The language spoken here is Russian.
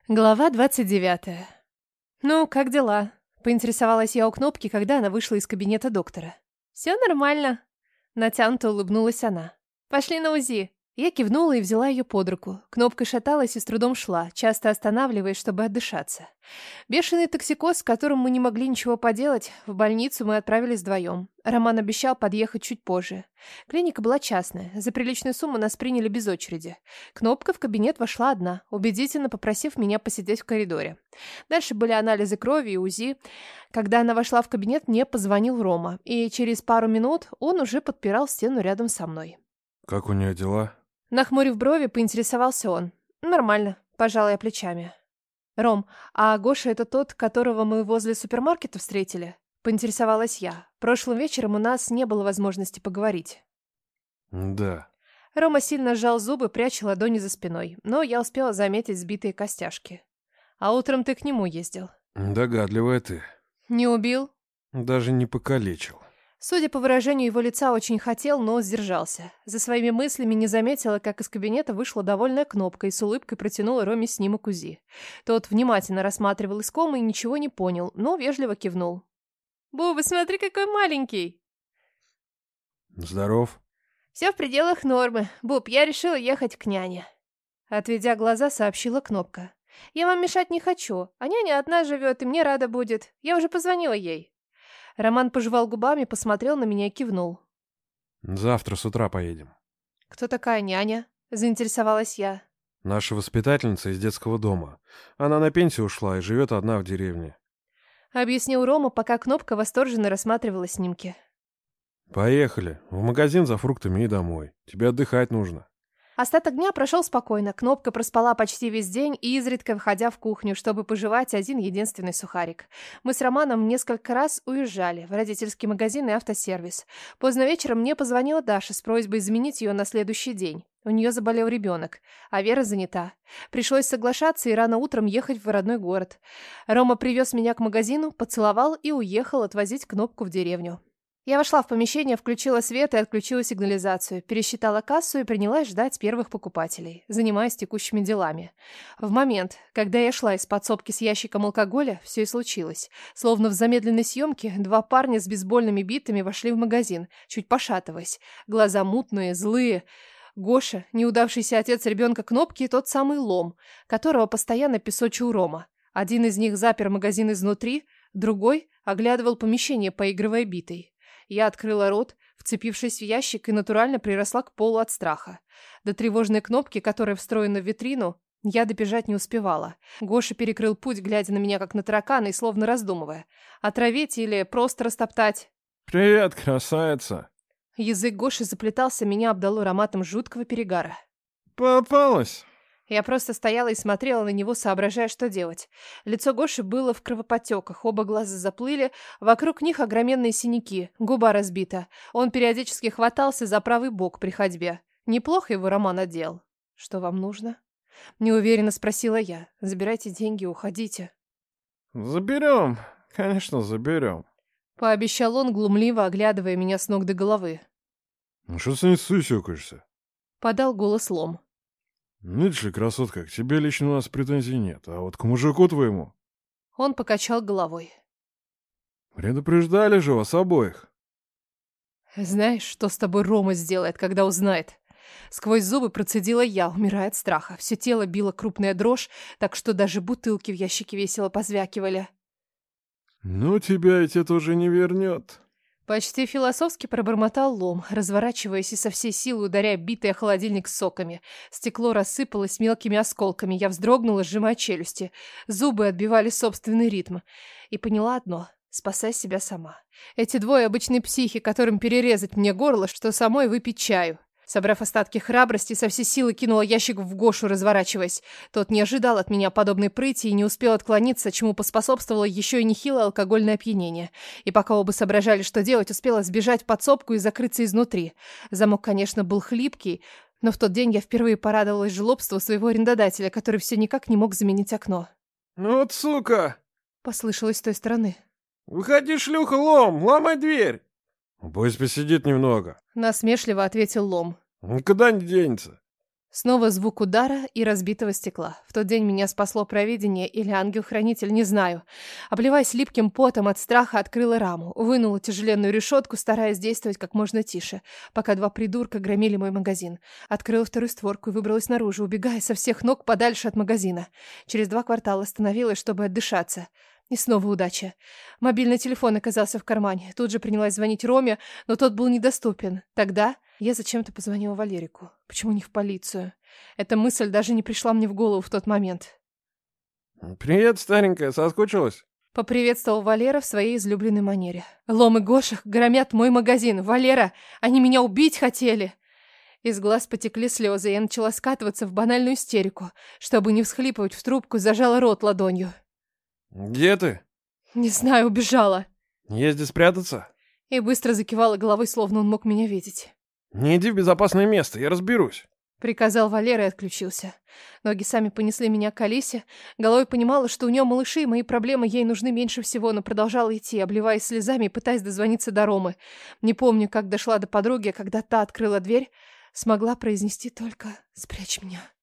Глава 29. «Ну, как дела?» — поинтересовалась я у Кнопки, когда она вышла из кабинета доктора. «Все нормально», — натянуто улыбнулась она. «Пошли на УЗИ». Я кивнула и взяла ее под руку. Кнопка шаталась и с трудом шла, часто останавливаясь, чтобы отдышаться. Бешеный токсикоз, с которым мы не могли ничего поделать, в больницу мы отправились вдвоем. Роман обещал подъехать чуть позже. Клиника была частная, за приличную сумму нас приняли без очереди. Кнопка в кабинет вошла одна, убедительно попросив меня посидеть в коридоре. Дальше были анализы крови и УЗИ. Когда она вошла в кабинет, мне позвонил Рома, и через пару минут он уже подпирал стену рядом со мной. «Как у нее дела?» Нахмурив брови, поинтересовался он. «Нормально», – пожала я плечами. «Ром, а Гоша это тот, которого мы возле супермаркета встретили?» – поинтересовалась я. Прошлым вечером у нас не было возможности поговорить. «Да». Рома сильно сжал зубы, пряча ладони за спиной, но я успела заметить сбитые костяшки. «А утром ты к нему ездил?» «Догадливая ты. «Не убил?» Даже не покалечил». Судя по выражению его лица, очень хотел, но сдержался. За своими мыслями не заметила, как из кабинета вышла довольная Кнопка и с улыбкой протянула Роме снимок УЗИ. Тот внимательно рассматривал искомый и ничего не понял, но вежливо кивнул. «Буба, смотри, какой маленький!» «Здоров?» «Все в пределах нормы. Буб, я решила ехать к няне». Отведя глаза, сообщила Кнопка. «Я вам мешать не хочу, а няня одна живет, и мне рада будет. Я уже позвонила ей». Роман пожевал губами, посмотрел на меня и кивнул. «Завтра с утра поедем». «Кто такая няня?» – заинтересовалась я. «Наша воспитательница из детского дома. Она на пенсию ушла и живет одна в деревне». Объяснил Рома, пока Кнопка восторженно рассматривала снимки. «Поехали. В магазин за фруктами и домой. Тебе отдыхать нужно». Остаток дня прошел спокойно. Кнопка проспала почти весь день, изредка выходя в кухню, чтобы пожевать один единственный сухарик. Мы с Романом несколько раз уезжали в родительский магазин и автосервис. Поздно вечером мне позвонила Даша с просьбой заменить ее на следующий день. У нее заболел ребенок, а Вера занята. Пришлось соглашаться и рано утром ехать в родной город. Рома привез меня к магазину, поцеловал и уехал отвозить Кнопку в деревню. Я вошла в помещение, включила свет и отключила сигнализацию, пересчитала кассу и принялась ждать первых покупателей, занимаясь текущими делами. В момент, когда я шла из подсобки с ящиком алкоголя, все и случилось. Словно в замедленной съемке, два парня с бейсбольными битами вошли в магазин, чуть пошатываясь. Глаза мутные, злые. Гоша, неудавшийся отец ребенка Кнопки, и тот самый Лом, которого постоянно песочил Рома. Один из них запер магазин изнутри, другой оглядывал помещение, поигрывая битой. Я открыла рот, вцепившись в ящик, и натурально приросла к полу от страха. До тревожной кнопки, которая встроена в витрину, я добежать не успевала. Гоша перекрыл путь, глядя на меня как на таракана и словно раздумывая. Отравить или просто растоптать? «Привет, красавица!» Язык Гоши заплетался, меня обдало ароматом жуткого перегара. «Попалась!» Я просто стояла и смотрела на него, соображая, что делать. Лицо Гоши было в кровоподтеках, оба глаза заплыли, вокруг них огроменные синяки, губа разбита. Он периодически хватался за правый бок при ходьбе. Неплохо его Роман одел. «Что вам нужно?» Неуверенно спросила я. «Забирайте деньги, уходите». «Заберем, конечно, заберем». Пообещал он, глумливо оглядывая меня с ног до головы. «Ну что ты не сусюкаешься?» Подал голос Лом. «Видишь ли, красотка, к тебе лично у нас претензий нет, а вот к мужику твоему...» Он покачал головой. «Предупреждали же вас обоих». «Знаешь, что с тобой Рома сделает, когда узнает?» Сквозь зубы процедила я, умирая от страха. Все тело било крупная дрожь, так что даже бутылки в ящике весело позвякивали. «Ну, тебя ведь это уже не вернет». Почти философски пробормотал Лом, разворачиваясь и со всей силы ударяя битый о холодильник соками. Стекло рассыпалось мелкими осколками. Я вздрогнула, сжимая челюсти. Зубы отбивали собственный ритм. И поняла одно — спасай себя сама. Эти двое обычные психи, которым перерезать мне горло, что самой выпить чаю. Собрав остатки храбрости, со всей силы кинула ящик в Гошу, разворачиваясь. Тот не ожидал от меня подобной прыти и не успел отклониться, чему поспособствовало еще и нехилое алкогольное опьянение. И пока оба соображали, что делать, успела сбежать в подсобку и закрыться изнутри. Замок, конечно, был хлипкий, но в тот день я впервые порадовалась жлобству своего арендодателя, который все никак не мог заменить окно. «Ну вот сука!» — послышалось с той стороны. «Выходи, шлюха, Лом, ломай дверь!» «Пусть посидит немного», — насмешливо ответил Лом. «Никуда не денется». Снова звук удара и разбитого стекла. В тот день меня спасло провидение или ангел-хранитель, не знаю. Обливаясь липким потом от страха, открыла раму, вынула тяжеленную решетку, стараясь действовать как можно тише, пока два придурка громили мой магазин. Открыла вторую створку и выбралась наружу, убегая со всех ног подальше от магазина. Через 2 квартала остановилась, чтобы отдышаться. И снова удача. Мобильный телефон оказался в кармане. Тут же принялась звонить Роме, но тот был недоступен. Тогда я зачем-то позвонила Валерику. Почему не в полицию? Эта мысль даже не пришла мне в голову в тот момент. «Привет, старенькая, соскучилась?» Поприветствовал Валера в своей излюбленной манере. Лом и Гошах громят мой магазин. Валера, они меня убить хотели. Из глаз потекли слезы, и я начала скатываться в банальную истерику. Чтобы не всхлипывать в трубку, зажала рот ладонью. «Где ты?» Не знаю, убежала. «Езди спрятаться?» И быстро закивала головой, словно он мог меня видеть. «Не иди в безопасное место, я разберусь». Приказал Валера и отключился. Ноги сами понесли меня к Алисе. Головой понимала, что у нее малыши, и мои проблемы ей нужны меньше всего, но продолжала идти, обливаясь слезами и пытаясь дозвониться до Ромы. Не помню, как дошла до подруги, когда та открыла дверь, смогла произнести только «спрячь меня».